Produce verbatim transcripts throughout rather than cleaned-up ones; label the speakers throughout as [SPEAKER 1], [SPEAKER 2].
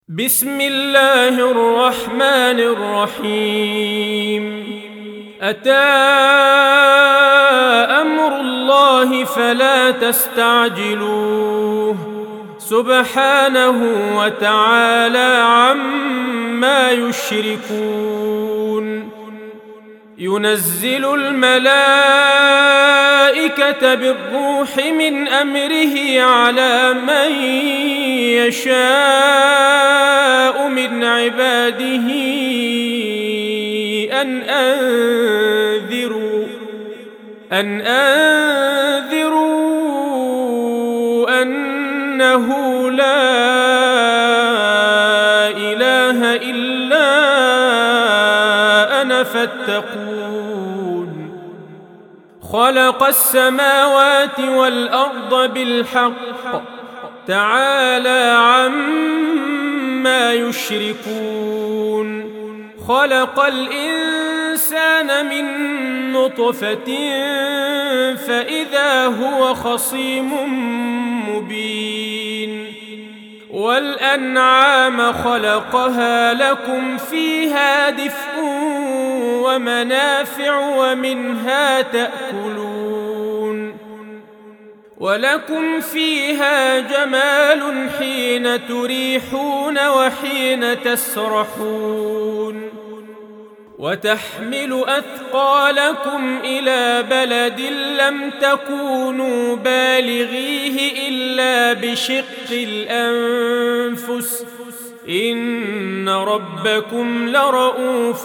[SPEAKER 1] بسم الله الرحمن الرحيم. أتى أمر الله فلا تستعجلوه سبحانه وتعالى عما يشركون. ينزل الملائكة بالروح من أمره على من يشاء من عباده أن أنذروا أن أنذروا أنه لا إله إلا أنا فاتقون. خلق السماوات والأرض بالحق تعالى عما يشركون. خلق الإنسان من نطفة فإذا هو خصيم مبين. والأنعام خلقها لكم فيها دفء ومنافع ومنها تأكلون. ولكم فيها جمال حين تريحون وحين تسرحون. وتحمل أثقالكم إلى بلد لم تكونوا بالغيه إلا بشق الأنفس إن ربكم لرؤوف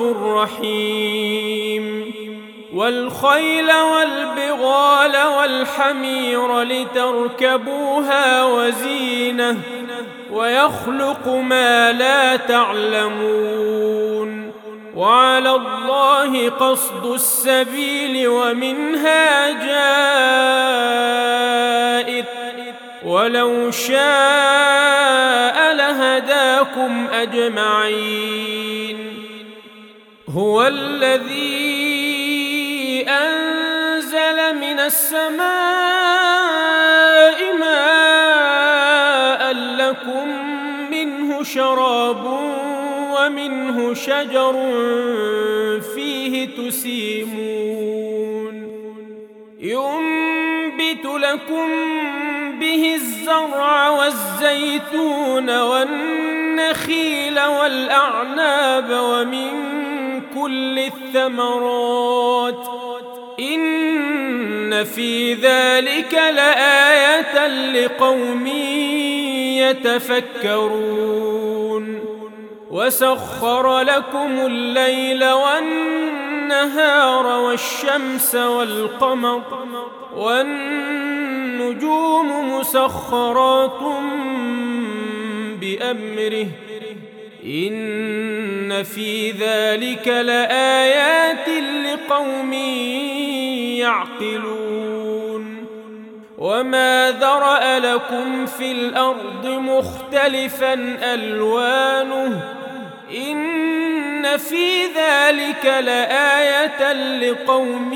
[SPEAKER 1] رحيم. والخيل والبغال والحمير لتركبوها وزينة ويخلق ما لا تعلمون. وعلى الله قصد السبيل ومنها جائر ولو شاء لهداكم أجمعين. هو الذي أنزل من السماء ماء لكم منه شراب ومنه شجر فيه تسيمون. ينبت لكم به الزرع والزيتون والنخيل والأعناب ومن كل الثمرات إن في ذلك لآية لقوم يتفكرون. وسخر لكم الليل والنهار والشمس والقمر والنجوم مسخرات بأمره إن في ذلك لآيات لقوم يعقلون. وما ذرأ لكم في الأرض مختلفا ألوانه إن في ذلك لآية لقوم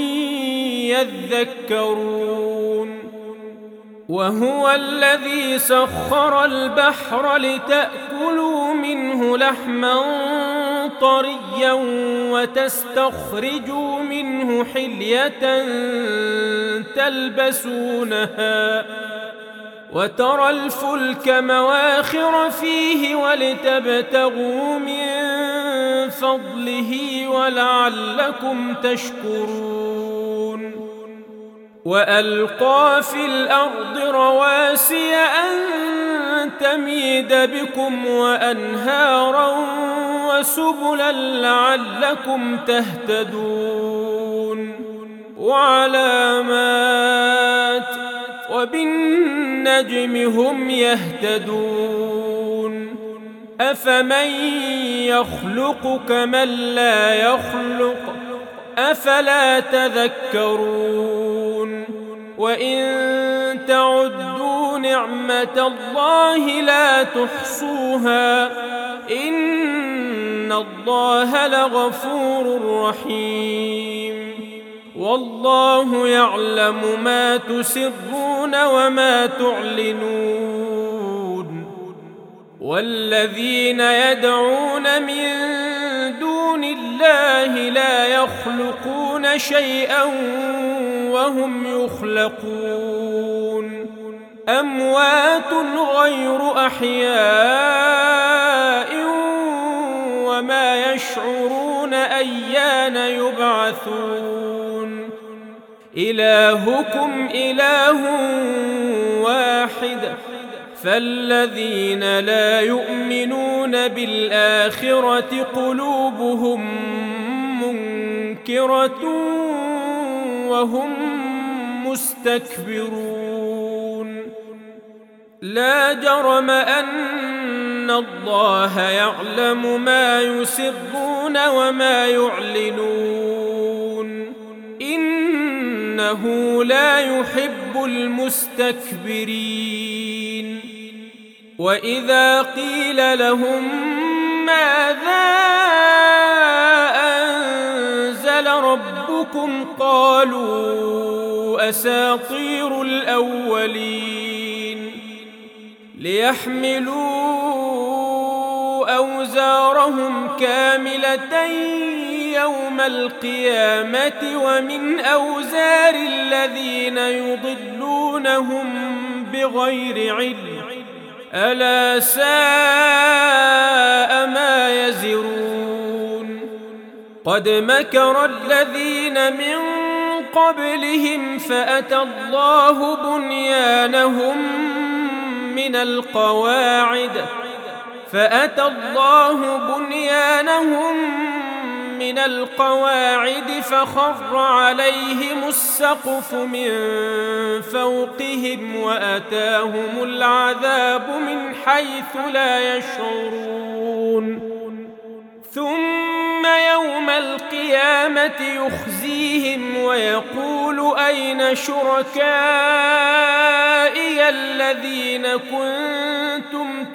[SPEAKER 1] يذكرون. وهو الذي سخر البحر لتأكلوا منه لحما طريا وتستخرجوا منه حلية تلبسونها وترى الفلك مواخر فيه ولتبتغوا من فضله ولعلكم تشكرون. وألقى في الأرض رواسي أن تميد بكم وأنهارا وسبلا لعلكم تهتدون. وعلامات وبالنجم هم يهتدون. أفمن يخلق كمن لا يخلق أفلا تذكرون. وإن تعدوا نعمة الله لا تحصوها إن الله لغفور رحيم. والله يعلم ما تسرون وما تعلنون والذين يدعون من دون الله لا يخلقون شيئا وهم يخلقون أموات غير أحياء وما يشعرون أيان يبعثون إلهكم إله واحد فالذين لا يؤمنون بالآخرة قلوبهم منكرة وهم مستكبرون لا جرم أن الله يعلم ما يسرون وما يعلنون إنه لا يحب المستكبرين وإذا قيل لهم ماذا أنزل ربكم قالوا أساطير الأولين ليحملوا أوزارهم كاملة يوم القيامة ومن أوزار الذين يضلونهم بغير علم ألا ساء ما يزرون قد مكر الذين من قبلهم فأتى الله بنيانهم من القواعد فأتى الله بنيانهم من القواعد فخر عليهم السقف من فوقهم وأتاهم العذاب من حيث لا يشعرون ثم يوم القيامة يخزيهم ويقول أين شركائي الذين كنتم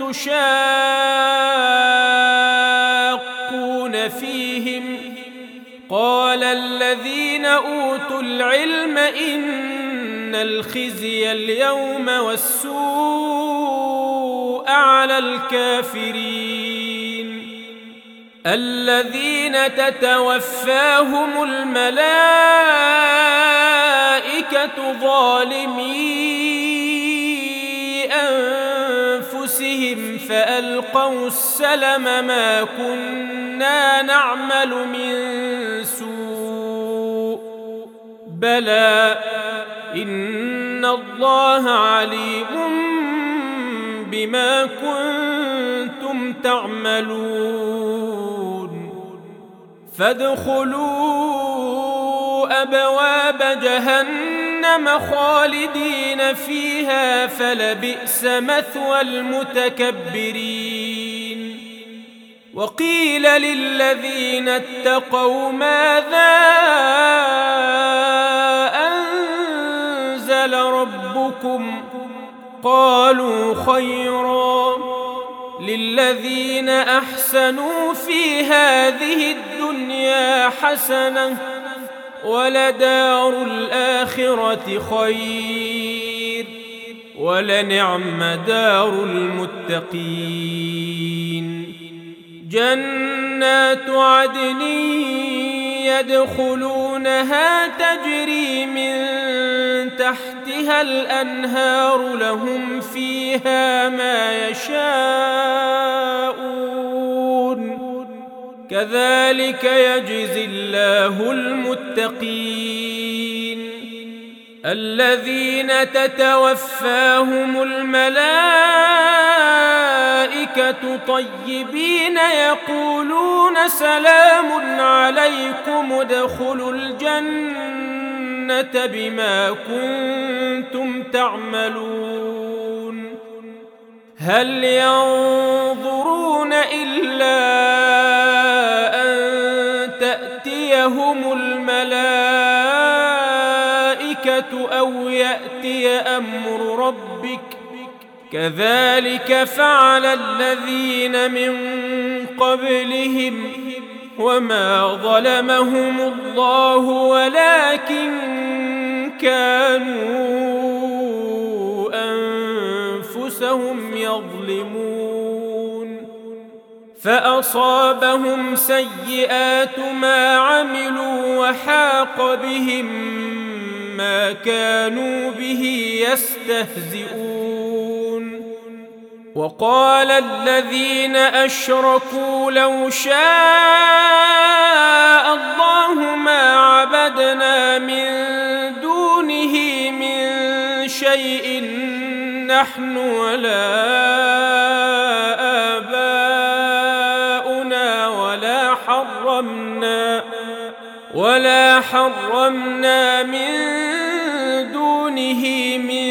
[SPEAKER 1] تشاقون فيهم قال الذين أوتوا العلم إن الخزي اليوم والسوء على الكافرين الذين تتوفاهم الملائكة ظالمي أنفسهم فألقوا السلم ما كنا نعمل من سوء بلى إن الله عليم بما كنتم تعملون فادخلوا أبواب جهنم خالدين فيها فلبئس مثوى المتكبرين وقيل للذين اتقوا ماذا أنزل ربكم قالوا خيرا للذين أحسنوا في هذه الدنيا حسنة ولدار الآخرة خير ولنعم دار المتقين جنات عدن يدخلونها تجري من تحتها الأنهار لهم فيها ما يشاءون كذلك يجزي الله المتقين الذين تتوفاهم الملائكة طيبين يقولون سلام عليكم ادخلوا الجنة بما كنتم تعملون هل ينظرون إلا أن تأتيهم الملائكة أو يأتي أمر ربك كذلك فعل الذين من قبلهم وما ظلمهم الله ولكن كانوا أنفسهم يظلمون فأصابهم سيئات ما عملوا وحاق بهم ما كانوا به يستهزئون. وقال الذين أشركوا لو شاء الله ما عبدنا من دونه من شيء نحن ولا آباؤنا ولا حرمنا ولا حرمنا من دونه من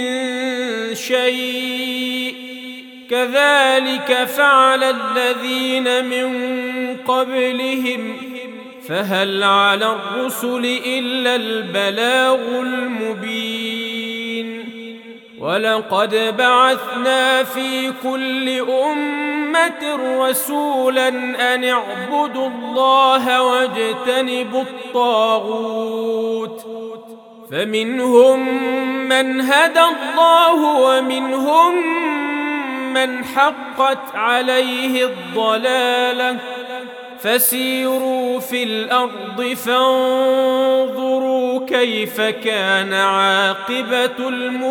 [SPEAKER 1] شيء كذلك فعل الذين من قبلهم فهل على الرسل إلا البلاغ المبين. ولقد بعثنا في كل أمة رسولا أن اعبدوا الله واجتنبوا الطاغوت فمنهم من هدى الله ومنهم من حقت عليه الضلالة فسيروا في الأرض فانظروا كيف كان عاقبة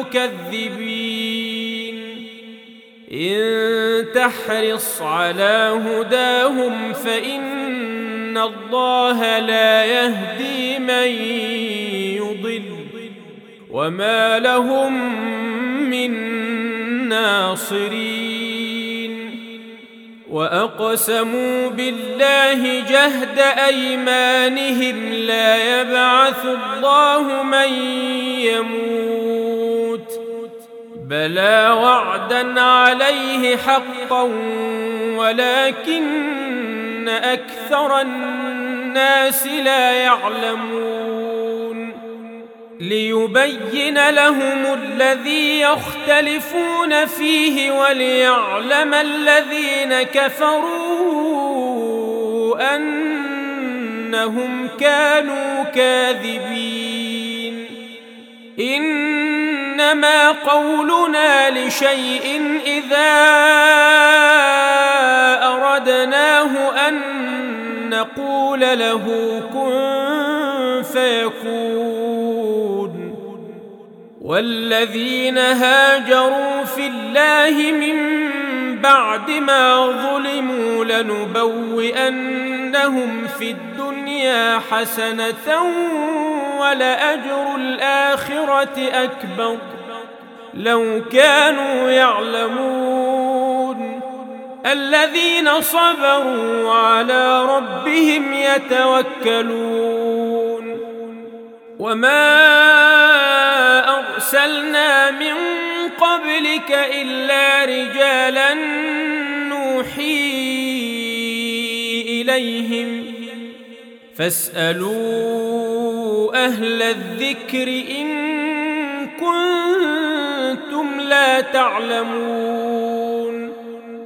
[SPEAKER 1] المكذبين. إن تحرص على هداهم فإن الله لا يهدي من يضل وما لهم من ناصرين. وأقسموا بالله جهد أيمانهم لا يبعث الله من يموت بلى وعدا عليه حقا ولكن أكثر الناس لا يعلمون. ليبين لهم الذي يختلفون فيه وليعلم الذين كفروا أنهم كانوا كاذبين. إنما قولنا لشيء إذا أردناه أن نقول له كن فيكون. والذين هاجروا في الله من بعد ما ظلموا لنبوئنهم في الدنيا حسنة ولأجر الآخرة أكبر لو كانوا يعلمون. الذين صبروا وعلى ربهم يتوكلون. وما أرسلنا من قبلك إلا رجالا نوحي إليهم فاسألوا أهل الذكر إن كنتم لا تعلمون.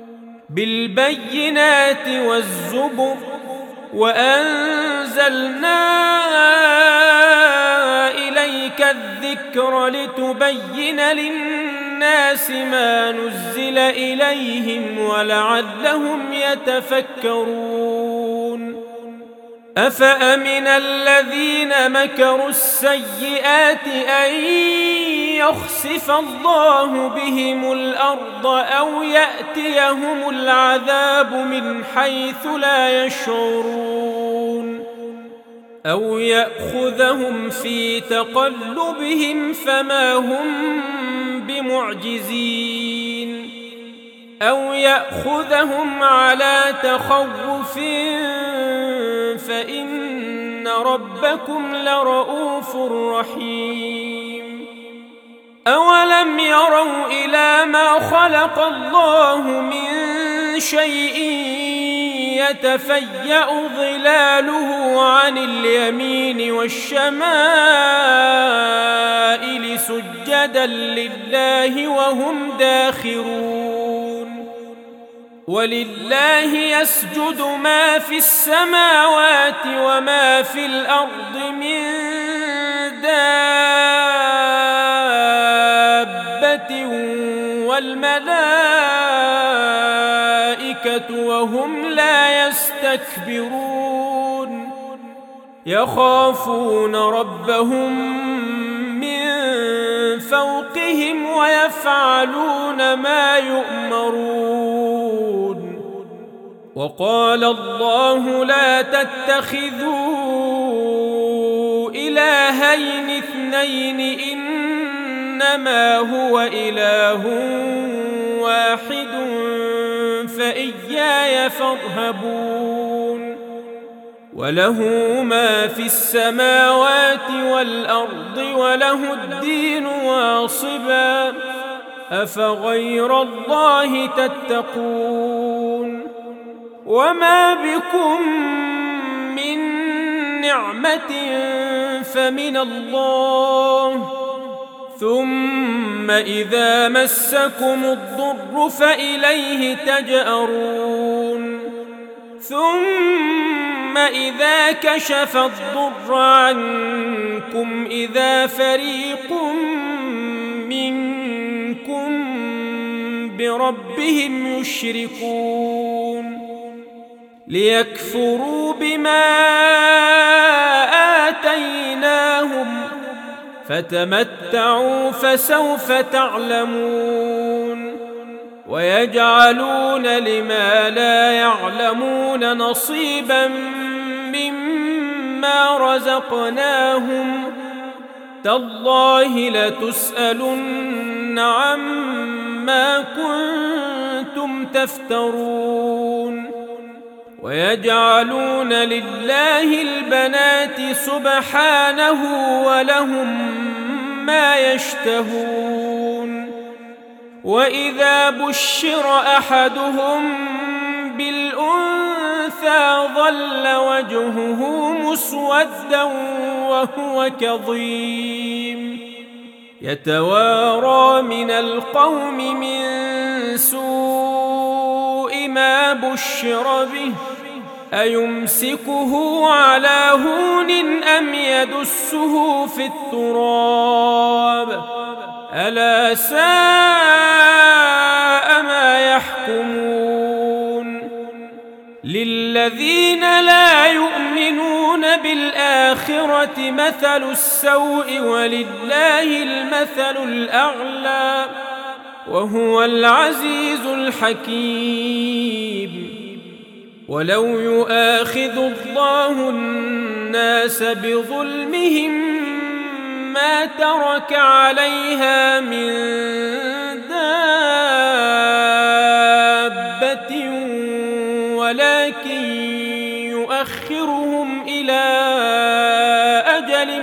[SPEAKER 1] بالبينات والزبر وأنزلنا إليك الذكر لتبين للناس ما نزل إليهم ولعلهم يتفكرون. أفأمن الذين مكروا السيئات أن يخسف الله بهم الأرض أو يأتيهم العذاب من حيث لا يشعرون أو يأخذهم في تقلبهم فما هم بمعجزين أو يأخذهم على تخوف فإن ربكم لرؤوف رحيم. أولم يروا إلى ما خلق الله من شيء يتفيأ ظلاله عن اليمين والشمائل سجدا لله وهم داخرون. ولله يسجد ما في السماوات وما في الأرض من دابة والملائكة الملائكة وهم لا يستكبرون يخافون ربهم من فوقهم ويفعلون ما يؤمرون وقال الله لا تتخذوا إلهين اثنين إنما هو إله واحد فإياي فارهبون وله ما في السماوات والأرض وله الدين واصبا أفغير الله تتقون وما بكم من نعمة فمن الله ثم إذا مسكم الضر فإليه تجأرون ثم إذا كشف الضر عنكم إذا فريق منكم بربهم يشركون ليكفروا بما آتيناهم فتمتعوا فسوف تعلمون ويجعلون لما لا يعلمون نصيبا مما رزقناهم تالله لتسألن عما كنتم تفترون ويجعلون لله البنات سبحانه ولهم ما يشتهون وإذا بشر أحدهم بالأنثى ظل وجهه مسودا وهو كظيم يتوارى من القوم من سوء ما بشر به أيمسكه على هون أم يدسه في التراب ألا ساء ما يحكمون للذين لا يؤمنون بالآخرة مثل السوء ولله المثل الأعلى وهو العزيز الحكيم ولو يؤاخذ الله الناس بظلمهم ما ترك عليها من دابة ولكن يؤخرهم إلى أجل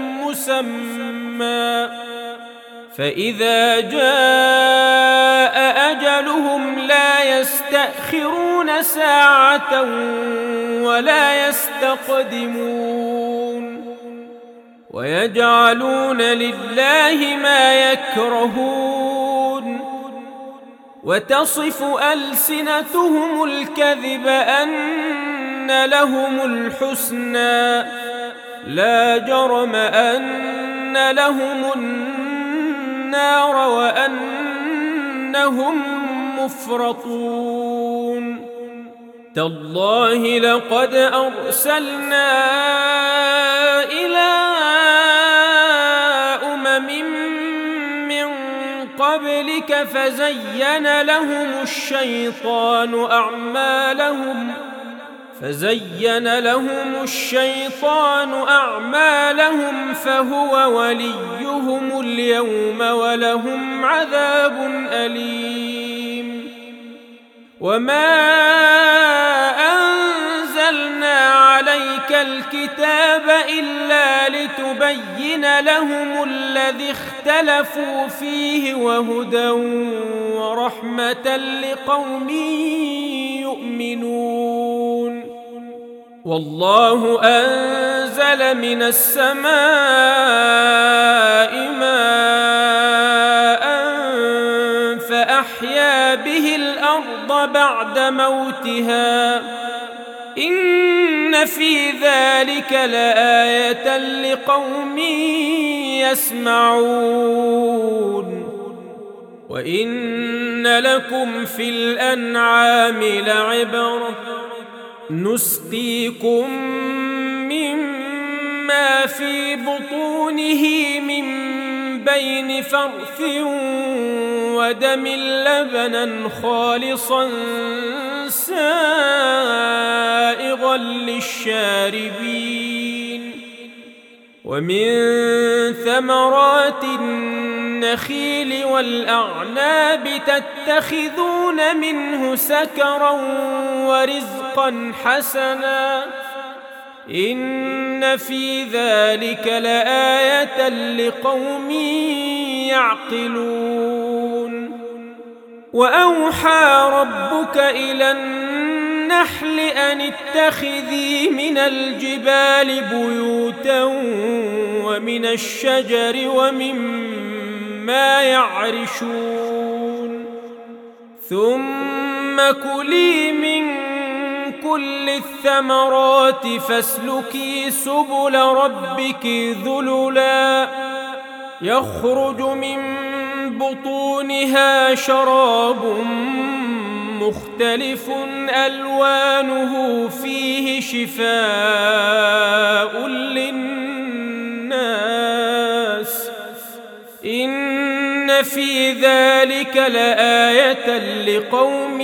[SPEAKER 1] مسمى فإذا جاء أجلهم لا يستأخرون ساعة ولا يستقدمون ويجعلون لله ما يكرهون وتصف ألسنتهم الكذب أن لهم الحسنى لا جرم أن لهم النار وأنهم مفرطون تالله لقد أرسلنا إلى أمم من قبلك فزين لهم الشيطان أعمالهم فزين لهم الشيطان أعمالهم فهو وليهم اليوم ولهم عذاب أليم وما أنزلنا عليك الكتاب إلا لتبين لهم الذي اختلفوا فيه وهدى ورحمة لقوم يؤمنون والله أنزل من السماء ماء فأحيا به الأرض بعد موتها إن في ذلك لآية لقوم يسمعون وإن لكم في الأنعام لعبرة نسقيكم مما في بطونه من بين فرث ودم لبنا خالصا سائغا للشاربين ومن ثمرات النخيل والأعناب تتخذون منه سكرا ورزقا حسنا إن في ذلك لآية لقوم يعقلون وأوحى ربك إلى النحل أن اتخذي من الجبال بيوتا ومن الشجر ومما يعرشون ثم كلي من كل الثمرات فاسلكي سبل ربك ذللا يخرج من بطونها شراب مختلف ألوانه فيه شفاء للناس إن في ذلك لآية لقوم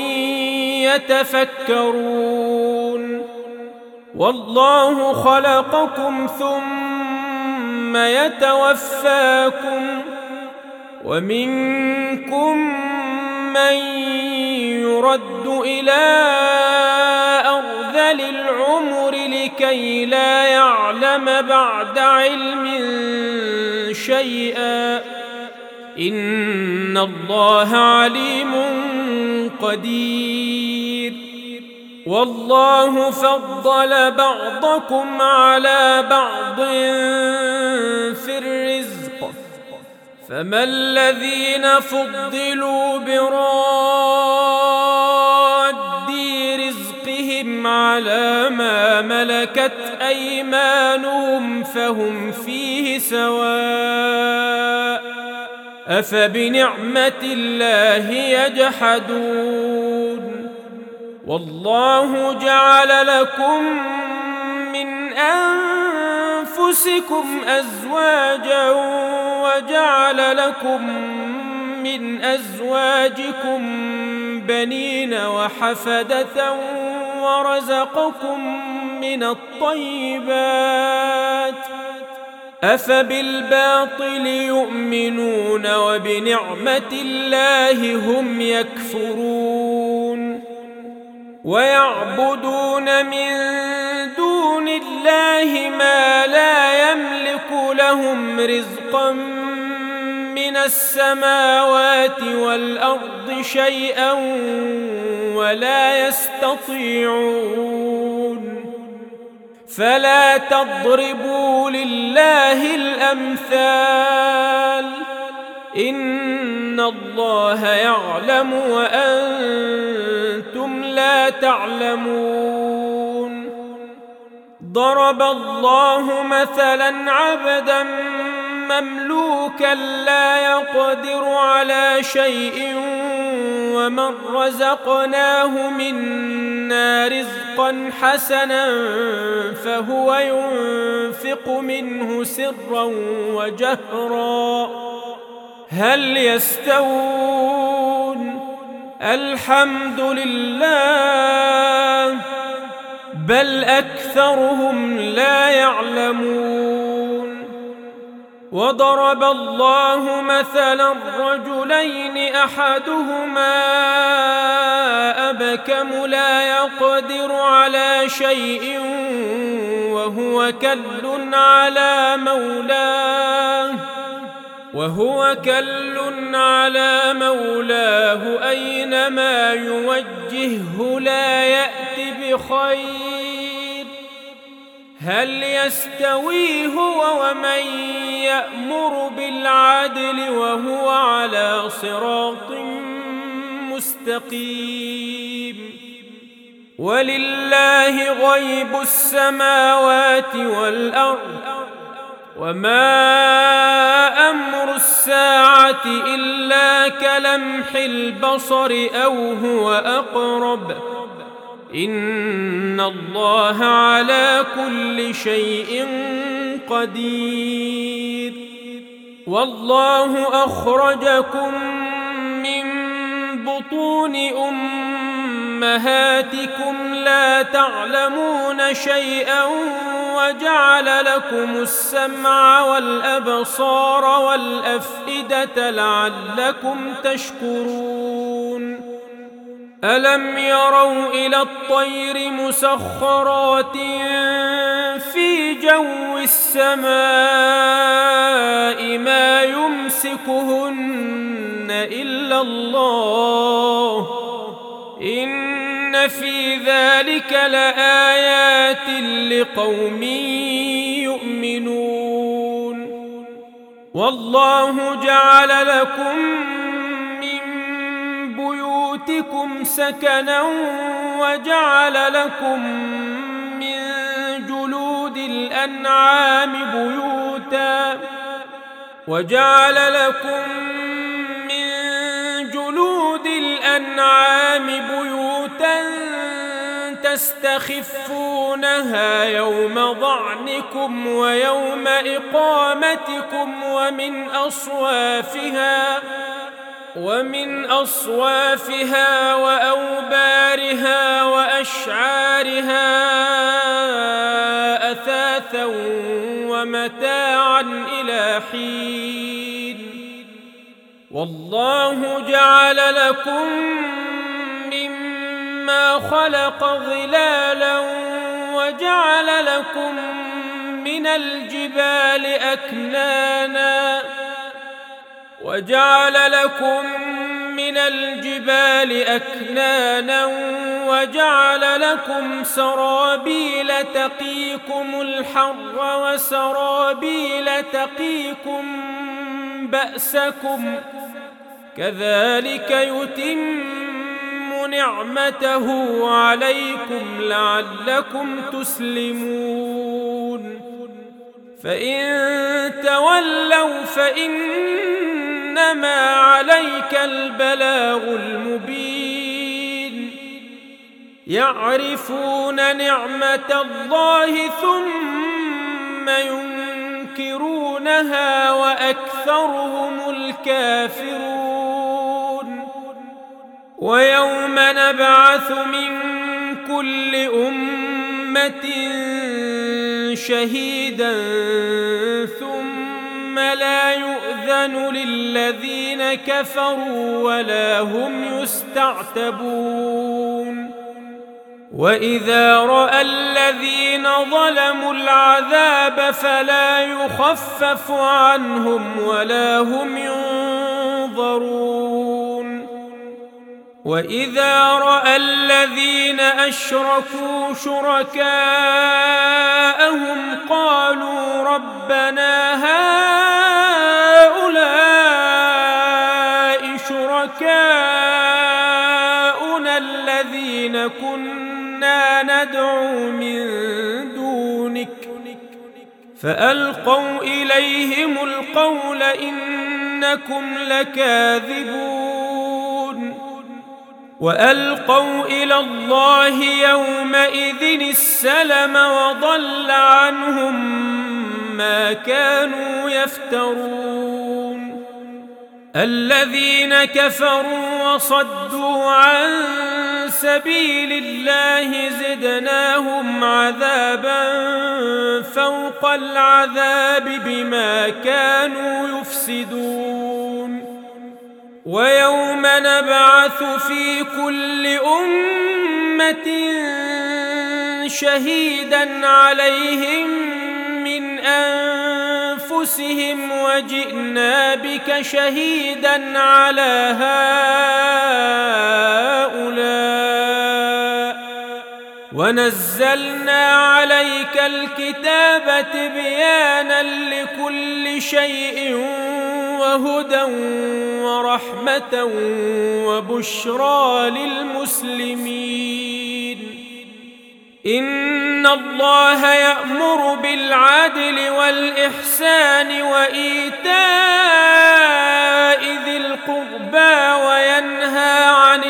[SPEAKER 1] يتفكرون والله خلقكم ثم يتوفاكم ومنكم من يرد إلى أرذل العمر لكي لا يعلم بعد علم شيئا إن الله عليم قدير والله فضل بعضكم على بعض في الرزق فما الذين فضلوا براد رزقهم على ما ملكت أيمانهم فهم فيه سواء أفبنعمة الله يجحدون والله جعل لكم من أنفسكم أزواجا وجعل لكم من أزواجكم بنين وحفدة ورزقكم من الطيبات أفبالباطل يؤمنون وبنعمة الله هم يكفرون ويعبدون من دون الله ما لا يملك لهم رزقا من السماوات والأرض شيئا ولا يستطيعون فلا تضربوا لله الأمثال إن الله يعلم وأنتم لا تعلمون ضرب الله مثلا عبدا مملوكا لا يقدر على شيء ومن رزقناه منا رزقا حسنا فهو ينفق منه سرا وجهرا هل يستوون الحمد لله بل أكثرهم لا يعلمون وضرب الله مثلا رجلين أحدهما أبكم لا يقدر على شيء وهو كل على مولاه وهو كل على مولاه أينما يوجهه لا يأت بخير هل يستوي هو ومن يأمر بالعدل وهو على صراط مستقيم ولله غيب السماوات والأرض وما أمر الساعة إلا كلمح البصر أو هو أقرب إن الله على كل شيء قدير. والله أخرجكم من بطون أمهاتكم لا تعلمون شيئا وجعل لكم السمع والأبصار والأفئدة لعلكم تشكرون. ألم يروا إلى الطير مسخرات في جو السماء ما يمسكهن إلا الله إن في ذلك لآيات لقوم يؤمنون. والله جعل لكم من بيوتكم سكنا وجعل لكم من جلود الأنعام بيوتا وجعل لكم من جلود الأنعام بيوتا تستخفونها يوم ظعنكم ويوم إقامتكم ومن أصوافها ومن أصوافها وأوبارها وأشعارها أثاثا ومتاعا إلى حين. والله جعل لكم مما خلق ظلالا وجعل لكم من الجبال أكنانا وجعل لكم من الجبال أكنانا وجعل لكم سرابيل تقيكم الحر وسرابيل تقيكم بأسكم كذلك يتم نعمته عليكم لعلكم تسلمون. فإن تولوا فإنما عليك البلاغ المبين. يعرفون نعمة الله ثم ينكرونها وأكثرهم الكافرون. ويوم نبعث من كل أمة شهيدا ثم لا يؤذن للذين كفروا ولا هم يستعتبون. وإذا رأى الذين ظلموا العذاب فلا يخفف عنهم ولا هم ينظرون. وإذا رأى الذين أشركوا شركاءهم قالوا ربنا هؤلاء شركاؤنا الذين كنا ندعو من دونك فألقوا إليهم القول إنكم لكاذبون. وألقوا إلى الله يومئذ السلم وضل عنهم ما كانوا يفترون. الذين كفروا وصدوا عن سبيل الله زدناهم عذابا فوق العذاب بما كانوا يفسدون. ويوم نبعث في كل أمة شهيدا عليهم من أنفسهم وجئنا بك شهيدا على هؤلاء ونزلنا عليك الكتاب تبيانا لكل شيء وهدى ورحمة وبشرى للمسلمين. إن إن الله يأمر بالعدل والإحسان وإيتاء ذي القربى وينهى عن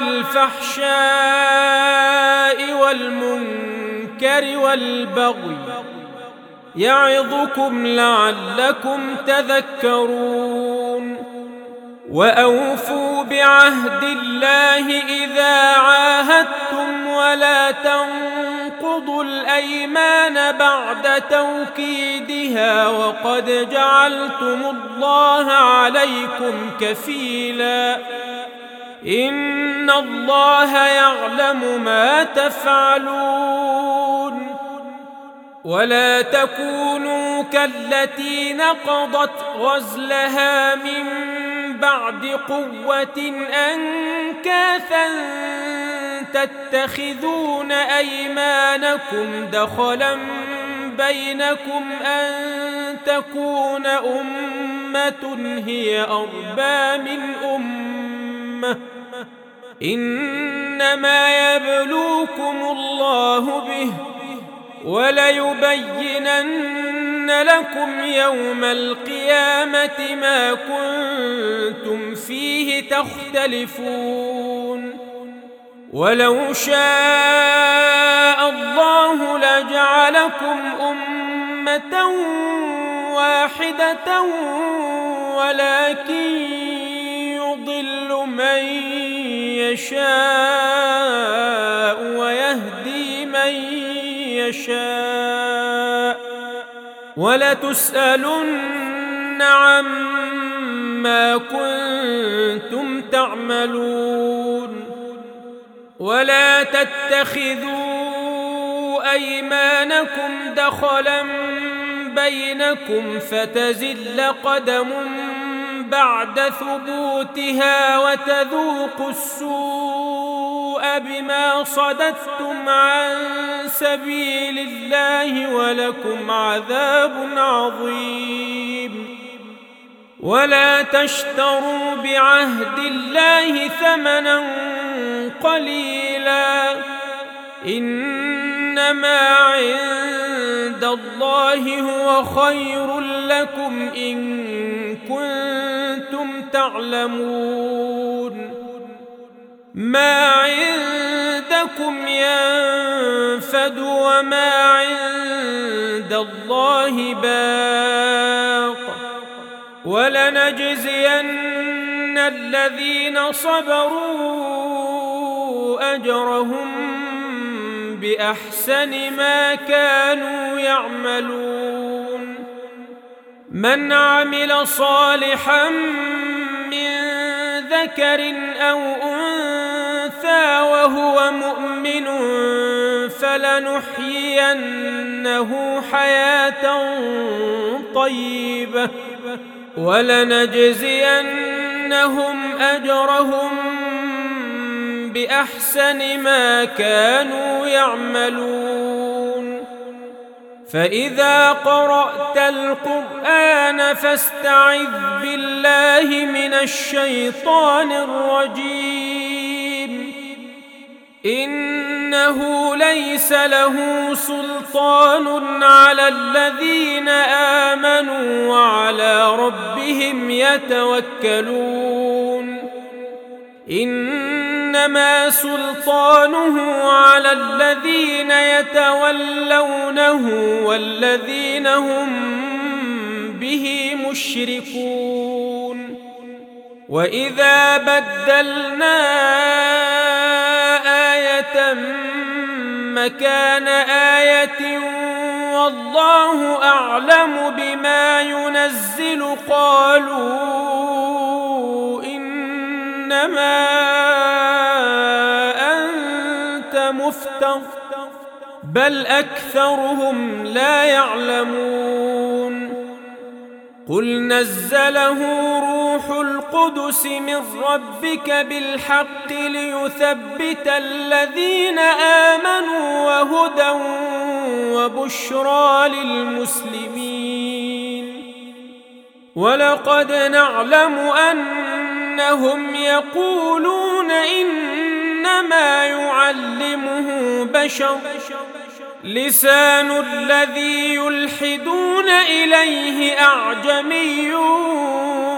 [SPEAKER 1] الفحشاء والمنكر والبغي يعظكم لعلكم تذكرون وأوفوا بعهد الله إذا عاهدتم ولا تنقضوا الأيمان بعد توكيدها وقد جعلتم الله عليكم كفيلا إن الله يعلم ما تفعلون ولا تكونوا كالتي نقضت غزلها من بعد قوة أنكاثا تتخذون أيمانكم دخلا بينكم أن تكون أمة هي أربى من أمة إنما يبلوكم الله به وليبينن لكم يوم القيامة ما كنتم فيه تختلفون ولو شاء الله لجعلكم أمة واحدة ولكن يضل من يشاء ويهدي من يشاء ولتسألن عما كنتم تعملون ولا تتخذوا أيمانكم دخلا بينكم فتزل قدم بعد ثبوتها وتذوقوا السوء بما صددتم عن سبيل الله ولكم عذاب عظيم ولا تشتروا بعهد الله ثمنا قليلا إنما عند الله هو خير لكم إن كنتم تعلمون ما عندكم ينفد وما عند الله باق ولنجزين الذين صبروا أجرهم بأحسن ما كانوا يعملون من عمل صالحا من ذكر أو أنثى وهو مؤمن فلنحيينه حياة طيبة ولنجزينهم أجرهم بأحسن ما كانوا يعملون فإذا قرأت القرآن فاستعذ بالله من الشيطان الرجيم إنه ليس له سلطان على الذين آمنوا وعلى ربهم يتوكلون إنما سلطانه على الذين يتولونه والذين هم به مشركون وإذا بدلنا آية مكان آية والله أعلم بما ينزل قالوا إنما أنت مفتر بل أكثرهم لا يعلمون قل نزله روح القدس من ربك بالحق ليثبت الذين آمنوا وهدى وبشرى للمسلمين ولقد نعلم أنهم يقولون إنما يعلمه بشر لسان الذي يلحدون إليه أعجمي